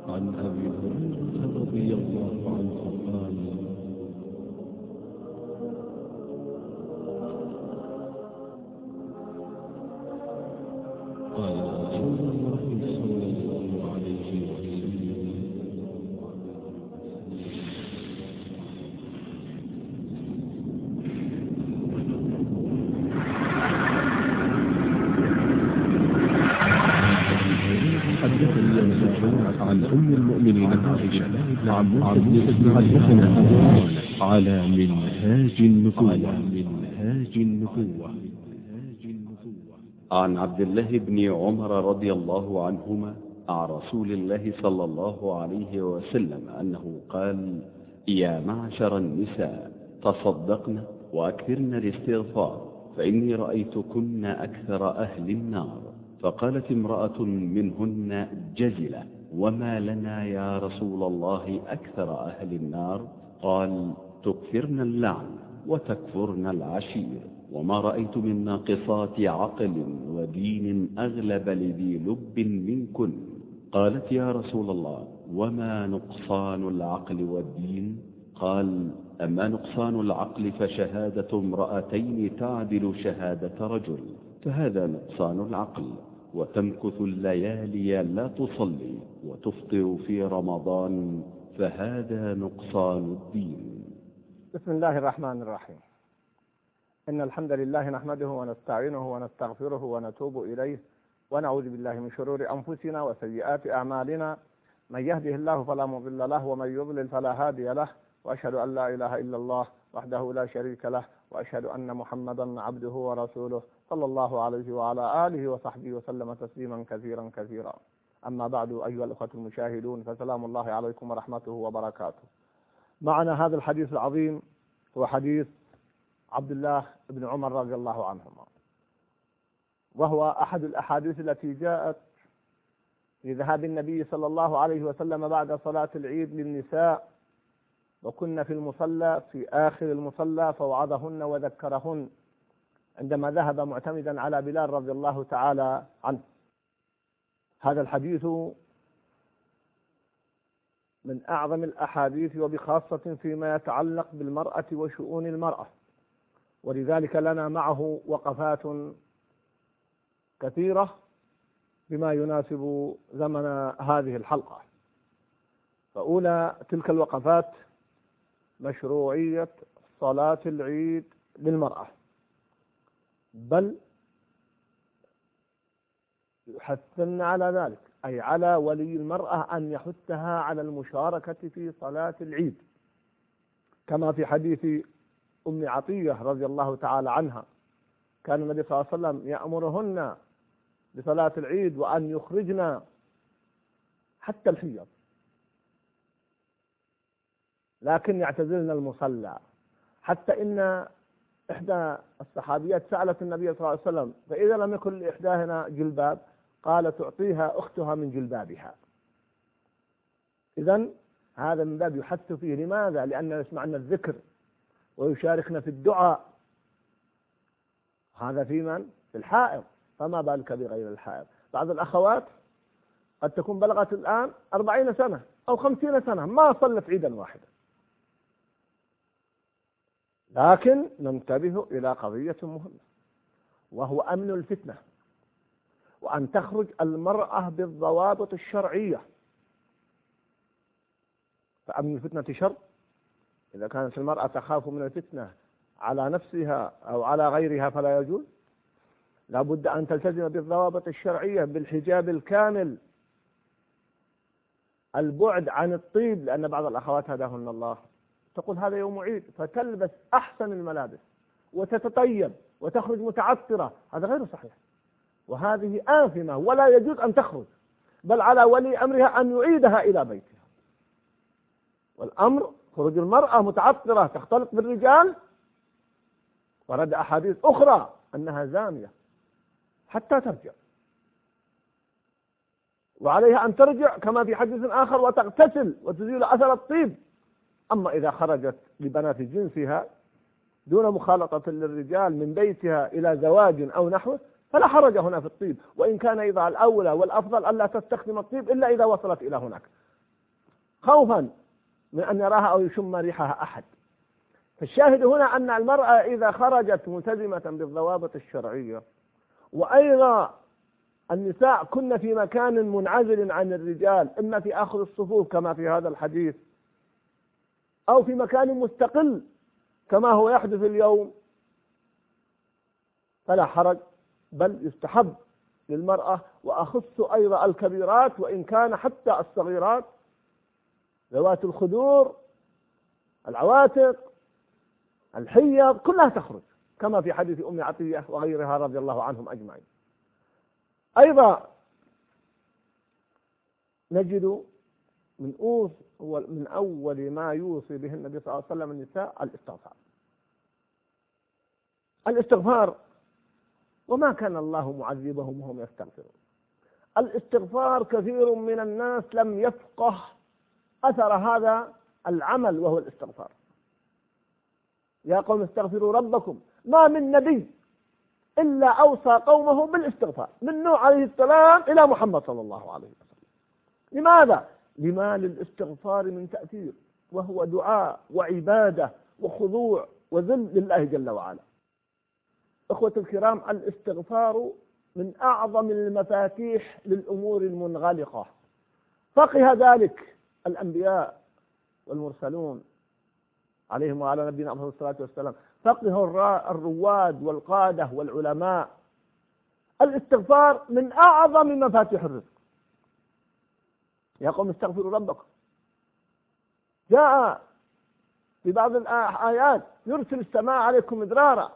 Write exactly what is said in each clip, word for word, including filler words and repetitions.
عن أبي هريرة رضي الله عنه قال قال رسول الله صلى الله عليه وسلم حدثني عن أم المؤمنين عائشة عن حدثنا على منهاج النبوة منهاج النبوة عن عبد الله بن عمر رضي الله عنهما عن رسول الله صلى الله عليه وسلم أنه قال: يا معشر النساء تصدقن وأكثرن الاستغفار فإني رأيتكن أكثر أهل النار. فقالت امرأة منهن جزلة: وما لنا يا رسول الله أكثر أهل النار؟ قال: تكثرن اللعن وتكفرن العشير، وما رأيت من ناقصات عقل ودين أغلب لذي لب منكن. قالت: يا رسول الله وما نقصان العقل والدين؟ قال: أما نقصان العقل فشهادة امرأتين تعدل شهادة رجل، فهذا نقصان العقل. وتمكث الليالي لا تصلي وتفطر في رمضان، فهذا نقصان الدين. بسم الله الرحمن الرحيم. إن الحمد لله نحمده ونستعينه ونستغفره ونتوب إليه، ونعوذ بالله من شرور أنفسنا وسيئات أعمالنا. من يهده الله فلا مضل له، ومن يضلل فلا هادي له. وأشهد أن لا إله إلا الله وحده لا شريك له، وأشهد أن محمدا عبده ورسوله صلى الله عليه وعلى آله وصحبه وسلم تسليما كثيرا كثيرا. أما بعد، أيها الأخوة المشاهدون، فسلام الله عليكم ورحمته وبركاته. معنا هذا الحديث العظيم هو حديث عبد الله بن عمر رضي الله عنهما، وهو أحد الأحاديث التي جاءت في ذهاب النبي صلى الله عليه وسلم بعد صلاة العيد للنساء، وكنا في المصلى في آخر المصلى فوعظهن وذكرهن عندما ذهب معتمدا على بلال رضي الله تعالى عنه. هذا الحديث من أعظم الأحاديث، وبخاصة فيما يتعلق بالمرأة وشؤون المرأة، ولذلك لنا معه وقفات كثيرة بما يناسب زمن هذه الحلقة. فأولى تلك الوقفات مشروعية صلاة العيد للمرأة، بل يحثن على ذلك، أي على ولي المرأة أن يحثها على المشاركة في صلاة العيد، كما في حديث أم عطية رضي الله تعالى عنها: كان النبي صلى الله عليه وسلم يأمرهن بصلاة العيد وأن يخرجن حتى الحيض، لكن يعتزلن المصلى. حتى إن إحدى الصحابيات سألت النبي صلى الله عليه وسلم: فإذا لم يكن لإحداهن جلباب؟ قال: تعطيها أختها من جلبابها. إذن هذا من باب يحث فيه. لماذا؟ لأن يسمعن الذكر ويشاركنا في الدعاء. هذا في من؟ في الحائض، فما بالك بغير الحائض. بعض الأخوات قد تكون بلغت الآن أربعين سنة أو خمسين سنة ما صلت عيدا واحدا، لكن ننتبه إلى قضية مهمة، وهو أمن الفتنة، وأن تخرج المرأة بالضوابط الشرعية. فأمن الفتنة شر. إذا كانت المرأة تخاف من الفتنة على نفسها أو على غيرها فلا يجوز. لا بد أن تلتزم بالضوابط الشرعية، بالحجاب الكامل، البعد عن الطيب، لأن بعض الأخوات هداهن الله تقول هذا يوم عيد فتلبس أحسن الملابس وتتطيب وتخرج متعطرة. هذا غير صحيح، وهذه آثمة ولا يجوز أن تخرج، بل على ولي أمرها أن يعيدها إلى بيتها. والأمر خروج المرأة متعطرة تختلط بالرجال، ورد أحاديث أخرى أنها زانية حتى ترجع، وعليها أن ترجع كما في حديث آخر وتغتسل وتزيل أثر الطيب. أما إذا خرجت لبنات جنسها دون مخالطة للرجال من بيتها إلى زواج أو نحوه فلا حرج هنا في الطيب، وإن كان إذا الأولى والأفضل ألا تستخدم الطيب إلا إذا وصلت إلى هناك. خوفا من أن يراها أو يشم ريحها أحد. فالشاهد هنا أن المرأة إذا خرجت ملتزمة بالضوابط الشرعية، وأيضا النساء كن في مكان منعزل عن الرجال، إما في آخر الصفوف كما في هذا الحديث، أو في مكان مستقل كما هو يحدث اليوم، فلا حرج، بل يستحب للمرأة. وأخص أيضا الكبيرات، وإن كان حتى الصغيرات ذوات الخدور، العواتق، الحيض، كلها تخرج كما في حديث أم عطية وغيرها رضي الله عنهم أجمعين. أيضا نجد من أوص من أول ما يوصي به النبي صلى الله عليه وسلم النساء الاستغفار. الاستغفار، وما كان الله معذبهم وهم يستغفرون. الاستغفار كثير من الناس لم يفقه أثر هذا العمل وهو الاستغفار. يا قوم استغفروا ربكم، ما من نبي إلا أوصى قومه بالاستغفار، من نوح عليه السلام إلى محمد صلى الله عليه وسلم. لماذا؟ لما للاستغفار من تأثير، وهو دعاء وعبادة وخضوع وذل لله جل وعلا. أخوة الكرام، الاستغفار من أعظم المفاتيح للأمور المنغلقة. فقه ذلك الأنبياء والمرسلون عليهم وعلى نبينا عليه الصلاة والسلام، فقه الرواد والقادة والعلماء. الاستغفار من أعظم مفاتيح الرزق. يا قوم استغفروا ربكم. جاء في بعض الآيات يرسل السماء عليكم مدرارا.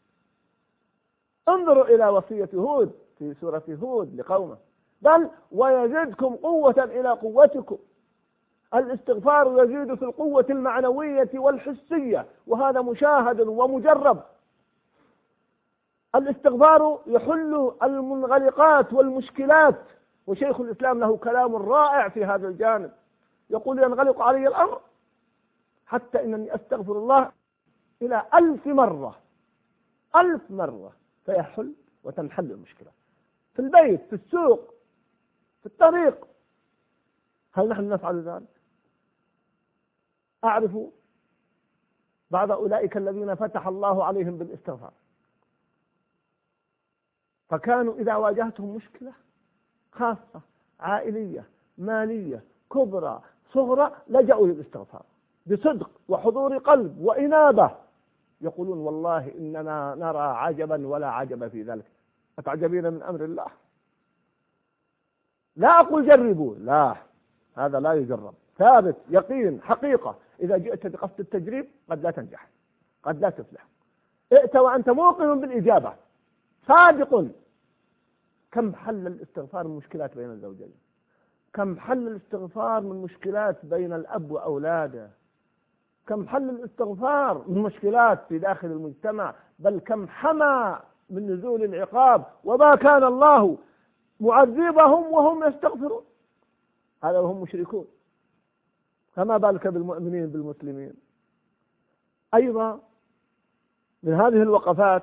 انظروا إلى وصية هود في سورة هود لقومه، بل ويزدكم قوة إلى قوتكم. الاستغفار يزيد في القوة المعنوية والحسية، وهذا مشاهد ومجرب. الاستغفار يحل المنغلقات والمشكلات، وشيخ الإسلام له كلام رائع في هذا الجانب، يقول ينغلق علي الأمر حتى إنني أستغفر الله إلى ألف مرة ألف مرة فيحل وتنحل المشكلة، في البيت، في السوق، في الطريق. هل نحن نفعل ذلك؟ أعرف بعض أولئك الذين فتح الله عليهم بالاستغفار، فكانوا إذا واجهتهم مشكلة خاصة عائلية مالية كبرى صغرى لجأوا للاستغفار بصدق وحضور قلب وإنابة، يقولون والله إننا نرى عجبا ولا عجب في ذلك. أتعجبين من أمر الله؟ لا أقول جربوا، لا، هذا لا يجرب، ثابت يقين حقيقة. إذا جئت بقصد التجريب قد لا تنجح، قد لا تفلح. ائت وأنت موقن بالإجابة صادق. كم حل الاستغفار من مشكلات بين الزوجين، كم حل الاستغفار من مشكلات بين الأب وأولاده، كم حل الاستغفار من مشكلات في داخل المجتمع، بل كم حمى من نزول العقاب، وما كان الله معذبهم وهم يستغفرون. هذا وهم مشركون، فما بالك بالمؤمنين بالمسلمين. أيضا من هذه الوقفات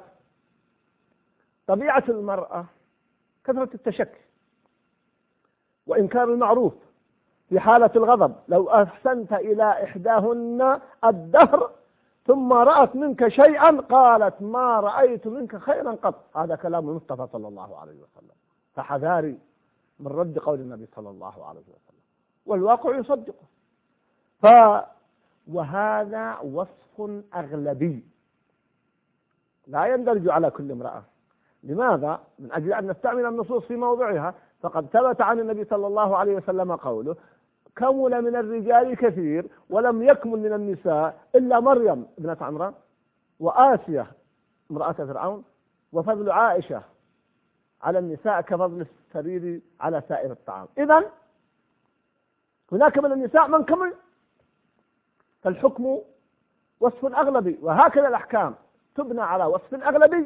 طبيعة المرأة كثرة التشكي وإنكار المعروف. في حالة الغضب لو أحسنت إلى إحداهن الدهر ثم رأت منك شيئا قالت ما رأيت منك خيرا قط. هذا كلام المصطفى صلى الله عليه وسلم، فحذاري من رد قول النبي صلى الله عليه وسلم، والواقع يصدقه. ف وهذا وصف أغلبي لا يندرج على كل امرأة. لماذا؟ من أجل أن نستعمل النصوص في موضعها. فقد ثبت عن النبي صلى الله عليه وسلم قوله كمل من الرجال كثير ولم يكمل من النساء إلا مريم ابنة عمران وآسية امرأة فرعون، وفضل عائشة على النساء كفضل السرير على سائر الطعام. إذن هناك من النساء من كمل، فالحكم وصف أغلبي، وهكذا الأحكام تبنى على وصف أغلبي.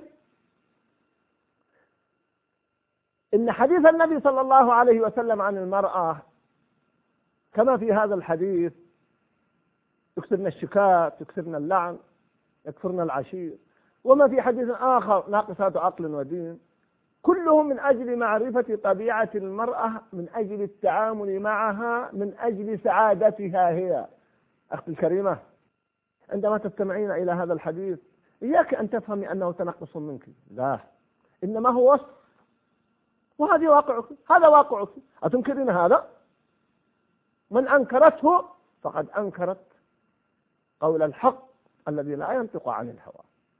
إن حديث النبي صلى الله عليه وسلم عن المرأة كما في هذا الحديث يكثرن الشكات، يكثرن اللعن، يكفرن العشير. وما في حديث آخر ناقصات عقل ودين، كلهم من أجل معرفة طبيعة المرأة، من أجل التعامل معها، من أجل سعادتها هي. أختي الكريمة، عندما تستمعين إلى هذا الحديث إياك أن تفهمي أنه تنقص منك، لا، إنما هو وصف، وهذه واقعك، هذا واقعك. أتنكرين هذا؟ من أنكرته فقد أنكرت قول الحق الذي لا ينطق عن الهوى،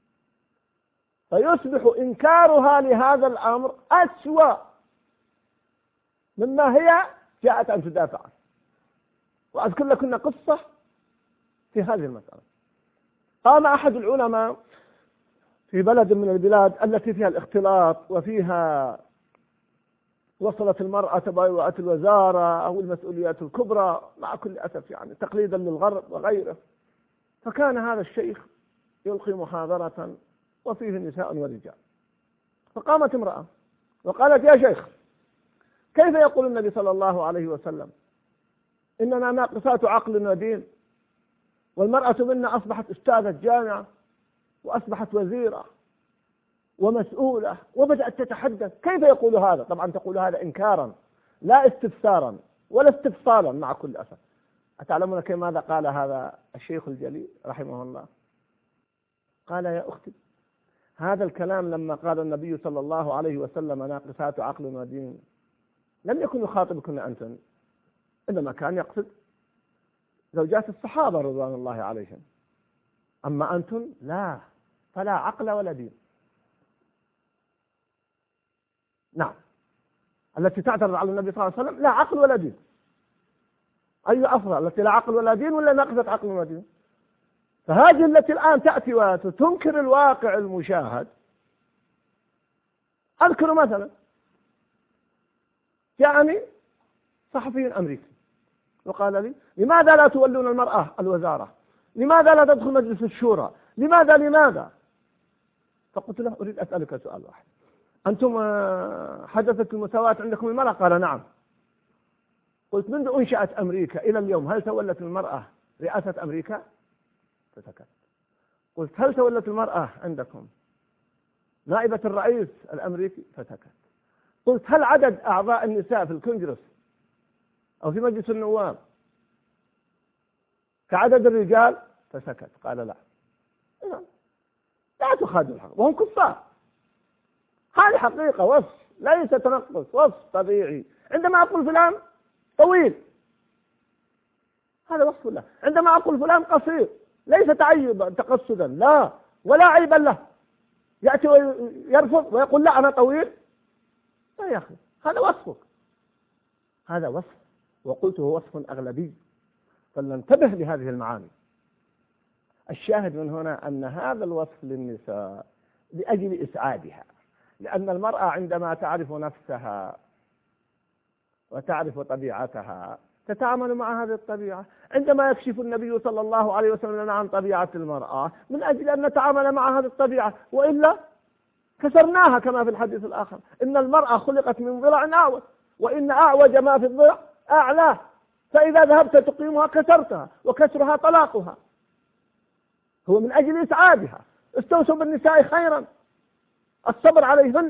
فيصبح إنكارها لهذا الأمر أسوأ مما هي جاءت أن تدافع عنه. وأذكر لكم قصة في هذه المسألة. قام أحد العلماء في بلد من البلاد التي فيها الاختلاط وفيها وصلت المرأة تبايعات الوزارة أو المسؤوليات الكبرى مع كل أسف، يعني تقليدا للغرب وغيره. فكان هذا الشيخ يلقي محاضرة وفيه نساء ورجال، فقامت امرأة وقالت: يا شيخ، كيف يقول النبي صلى الله عليه وسلم إننا ناقصات عقل ودين، والمرأة منا أصبحت أستاذة جامعة وأصبحت وزيرة ومسؤولة وبدأت تتحدث، كيف يقول هذا؟ طبعا تقول هذا إنكارا لا استفسارا ولا استفصالا مع كل أسف. أتعلمون كيف ماذا قال هذا الشيخ الجليل رحمه الله؟ قال: يا أختي، هذا الكلام لما قال النبي صلى الله عليه وسلم ناقصات عقل ودين لم يكن يخاطبكن أنتن، إنما كان يقصد زوجات الصحابة رضوان الله عليهم، أما أنتن لا، فلا عقل ولا دين. نعم، التي تعترض على النبي صلى الله عليه وسلم لا عقل ولا دين. أي أفضل، التي لا عقل ولا دين ولا ناقصة عقل ولا دين؟ فهذه التي الآن تأتي وتنكر الواقع المشاهد. أذكر مثلا جاءني صحفي أمريكي وقال لي: لماذا لا تولون المرأة الوزارة؟ لماذا لا تدخل مجلس الشورى؟ لماذا لماذا؟ فقلت له: أريد أسألك سؤال واحد، أنتم حدثت المساواة عندكم المرأة؟ قال: نعم. قلت: منذ أنشأت أمريكا إلى اليوم هل تولت المرأة رئاسة أمريكا؟ فسكت. قلت: هل تولت المرأة عندكم نائبة الرئيس الأمريكي؟ فسكت. قلت: هل عدد أعضاء النساء في الكونغرس أو في مجلس النواب كعدد الرجال؟ فسكت. قال: لا. لا تخادوا الحق، وهم كفار. هذه حقيقة، وصف ليس تنقص، وصف طبيعي. عندما أقول فلان طويل هذا وصف له، عندما أقول فلان قصير ليس تعيبا تقصدا، لا، ولا عيبا له. يأتي ويرفض ويقول: لا أنا طويل، لا يا أخي، هذا وصفك، هذا وصف، وقلت هو وصف أغلبي، فلننتبه لهذه المعاني. الشاهد من هنا أن هذا الوصف للنساء لأجل إسعادها، لأن المرأة عندما تعرف نفسها وتعرف طبيعتها تتعامل مع هذه الطبيعة. عندما يكشف النبي صلى الله عليه وسلم لنا عن طبيعة المرأة من أجل أن نتعامل مع هذه الطبيعة، وإلا كسرناها كما في الحديث الآخر: إن المرأة خلقت من ضلع أعوج، وإن أعوج ما في الضلع أعلاه، فإذا ذهبت تقيمها كسرتها، وكسرها طلاقها. هو من أجل إسعادها. استوصوا بالنساء خيرا، الصبر عليهن.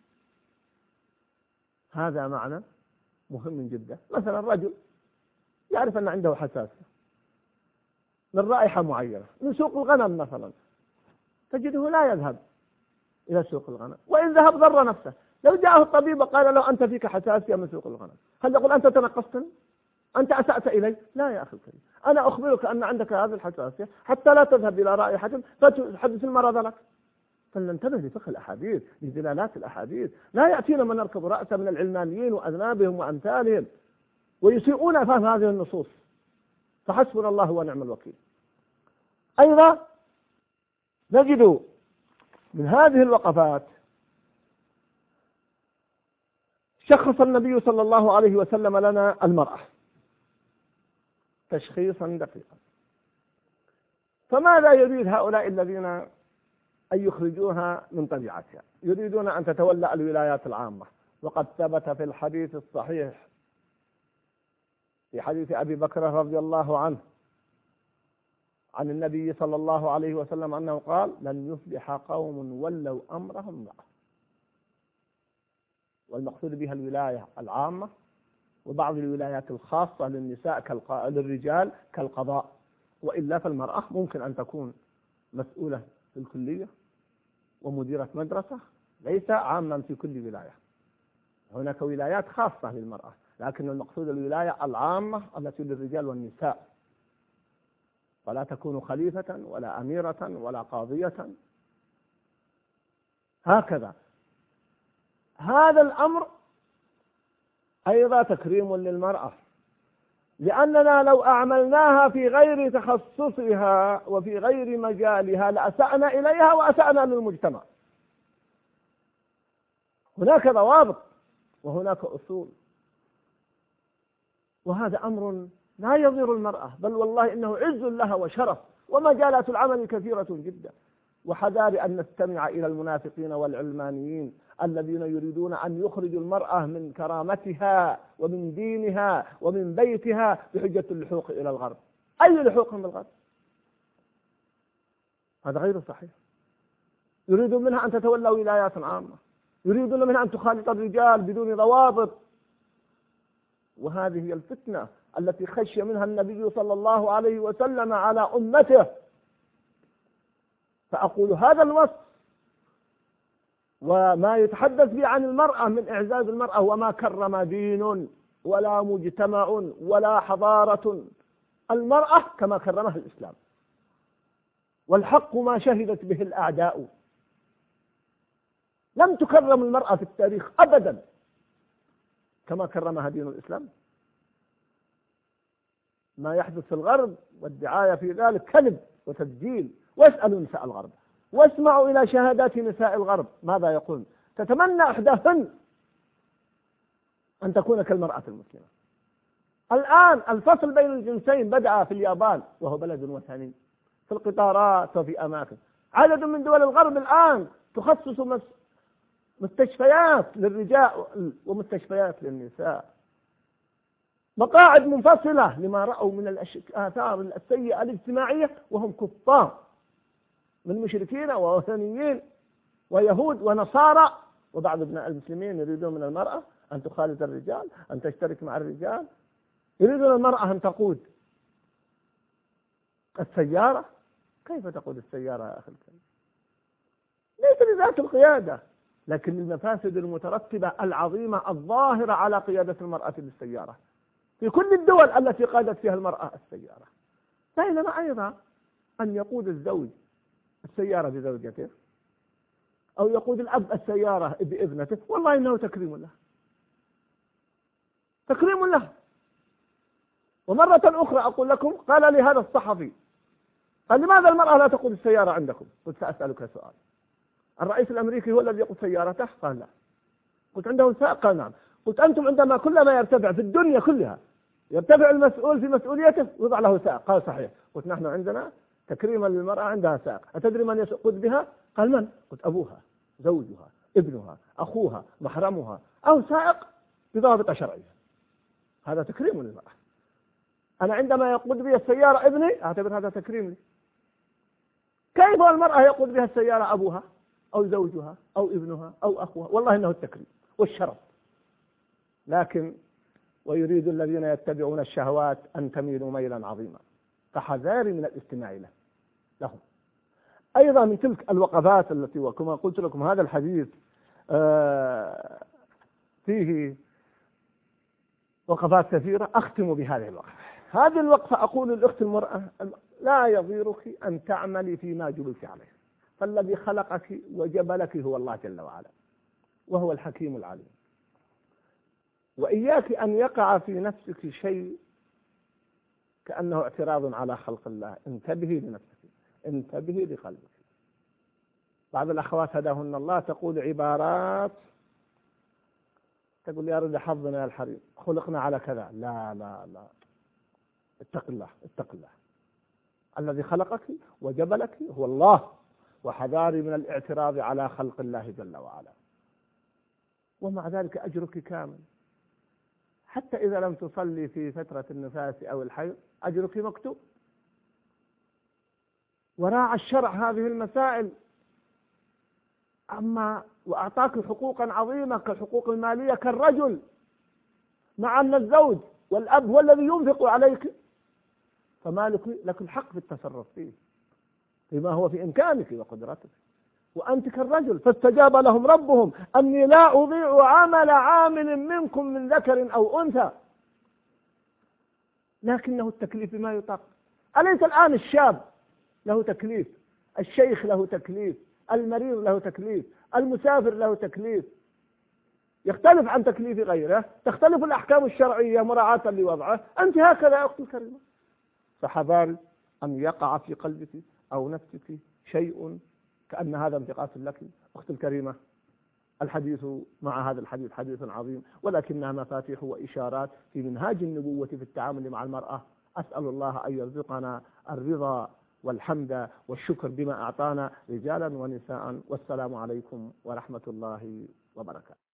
هذا معنى مهم جدا. مثلا الرجل يعرف أن عنده حساسية من رائحة معينة من سوق الغنم مثلا، تجده لا يذهب إلى سوق الغنم، وإن ذهب ضر نفسه. لو جاءه الطبيب قال له: أنت فيك حساسية من سوق الغنم، هل يقول: أنت تنقصتني، أنت أسأت إلي؟ لا يا أخي الكريم، أنا أخبرك أن عندك هذه الحساسية حتى لا تذهب إلى رائحة فتحدث المرض لك. فلننتبه لفقه الأحاديث، لدلالات الأحاديث. لا يأتينا من يركب رأسه من العلمانيين وأذنابهم وأمثالهم ويسيئون فهم هذه النصوص، فحسبنا الله ونعم الوكيل. أيضا نجد من هذه الوقفات شخص النبي صلى الله عليه وسلم لنا المرأة تشخيصا دقيقا. فماذا يريد هؤلاء الذين أن يخرجوها من طبيعتها؟ يريدون أن تتولى الولايات العامة. وقد ثبت في الحديث الصحيح في حديث أبي بكر رضي الله عنه عن النبي صلى الله عليه وسلم أنه قال: لن يفلح قوم ولوا أمرهم امرأة. والمقصود بها الولاية العامة، وبعض الولايات الخاصة للنساء كالق... للرجال كالقضاء. وإلا فالمرأة ممكن أن تكون مسؤولة في الكلية ومديرة مدرسة، ليس عاما في كل ولاية. هناك ولايات خاصة للمرأة، لكن المقصود الولاية العامة التي للرجال والنساء، ولا تكون خليفة ولا أميرة ولا قاضية. هكذا هذا الأمر أيضا تكريم للمرأة، لأننا لو أعملناها في غير تخصصها وفي غير مجالها لأسأنا إليها وأسأنا للمجتمع. هناك ضوابط وهناك أصول، وهذا أمر لا يضير المرأة، بل والله إنه عز لها وشرف، ومجالات العمل كثيرة جدا. وحذار أن نستمع إلى المنافقين والعلمانيين الذين يريدون أن يخرجوا المرأة من كرامتها ومن دينها ومن بيتها بحجة اللحوق إلى الغرب. أي لحوق من الغرب؟ هذا غير صحيح. يريدون منها أن تتولى ولايات عامة، يريدون منها أن تخالط الرجال بدون ضوابط. وهذه هي الفتنة التي خشي منها النبي صلى الله عليه وسلم على أمته. فأقول هذا الوصف وما يتحدث به عن المرأة من إعزاز المرأة، وما كرم دين ولا مجتمع ولا حضارة المرأة كما كرمها الإسلام، والحق ما شهدت به الأعداء. لم تكرم المرأة في التاريخ أبدا كما كرمها دين الإسلام. ما يحدث في الغرب والدعاية في ذلك كذب وتسجيل. واسألوا نساء الغرب واسمعوا إلى شهادات نساء الغرب ماذا يقول. تتمنى إحداهن أن تكون كالمرأة المسلمة. الآن الفصل بين الجنسين بدأ في اليابان وهو بلد وثني، في القطارات وفي أماكن. عدد من دول الغرب الآن تخصص مستشفيات للرجال ومستشفيات للنساء، مقاعد منفصلة لما رأوا من الآثار السيئة الاجتماعية، وهم كفار من مشركين ووثنيين ويهود ونصارى. وبعض ابناء المسلمين يريدون من المرأة أن تخالط الرجال، أن تشترك مع الرجال، يريدون المرأة أن تقود السيارة. كيف تقود السيارة يا أخي الكريم؟ ليس لذات القيادة، لكن المفاسد المترتبة العظيمة الظاهرة على قيادة المرأة للسيارة في كل الدول التي قادت فيها المرأة السيارة. بينما أيضا أن يقود الزوج السيارة بزوجته، أو يقود الأب السيارة بابنته، والله إنه تكريم له، تكريم له. ومرة أخرى أقول لكم، قال لي هذا الصحفي، قال لماذا المرأة لا تقود السيارة عندكم؟ قلت سأسألك سؤال، الرئيس الأمريكي هو الذي يقود سيارته؟ قال لا. قلت عنده سائق؟ قال نعم. قلت أنتم عندما كلما يرتفع في الدنيا كلها يرتفع المسؤول في مسؤوليته يوضع له سائق؟ قال صحيح. قلت نحن عندنا تكريما للمرأة عندها سائق. أتدري من يقود بها؟ قال من؟ قلت أبوها، زوجها، ابنها، أخوها، محرمها، أو سائق بضابط شرعية. هذا تكريم للمرأة. أنا عندما يقود بي السيارة ابني أعتبر هذا تكريم لي. كيف المرأة يقود بها السيارة أبوها أو زوجها أو ابنها أو أخوها؟ والله إنه التكريم والشرف. لكن ويريد الذين يتبعون الشهوات أن تميلوا ميلا عظيما، فحذار من الاستماع له لهم. أيضا من تلك الوقفات التي وكما قلت لكم هذا الحديث فيه وقفات كثيرة، أختم بهذه الوقفة. هذه الوقفة أقول للأخت المرأة لا يضيرك أن تعملي فيما جبلت عليه، فالذي خلقك وجبلك هو الله جل وعلا، وهو الحكيم العليم. وإياك أن يقع في نفسك شيء كأنه اعتراض على خلق الله. انتبهي لنفسك، انتبهي لقلبك. بعض الأخوات هداهن الله تقول عبارات تقول يا رب حظنا يا الحريم، خلقنا على كذا. لا لا لا، اتق الله، اتق الله. الذي خلقك وجبلك هو الله، وحذاري من الاعتراض على خلق الله جل وعلا. ومع ذلك أجرك كامل، حتى إذا لم تصلي في فترة النفاس أو الحيض أجرك مكتوب. وراعى الشرع هذه المسائل، أما وأعطاك حقوقا عظيمة كالحقوق المالية كالرجل، مع أن الزوج والأب هو الذي ينفق عليك، فما لك لك الحق في التصرف فيه فيما هو في إمكانك وقدرتك، وأنت كالرجل. فاستجاب لهم ربهم أني لا أضيع عمل عامل منكم من ذكر أو أنثى، لكنه التكليف بما يطاق. أليس الآن الشاب له تكليف، الشيخ له تكليف، المريض له تكليف، المسافر له تكليف، يختلف عن تكليف غيره، تختلف الأحكام الشرعية مراعاة لوضعه. أنت هكذا يا أختي الكريمة، فحذار أن يقع في قلبك أو نفسك شيء كأن هذا انتقاص لك. أختي الكريمة، الحديث مع هذا الحديث حديث عظيم، ولكنها مفاتيح وإشارات في منهاج النبوة في التعامل مع المرأة. أسأل الله أن يرزقنا الرضا والحمد والشكر بما أعطانا رجالا ونساء. والسلام عليكم ورحمة الله وبركاته.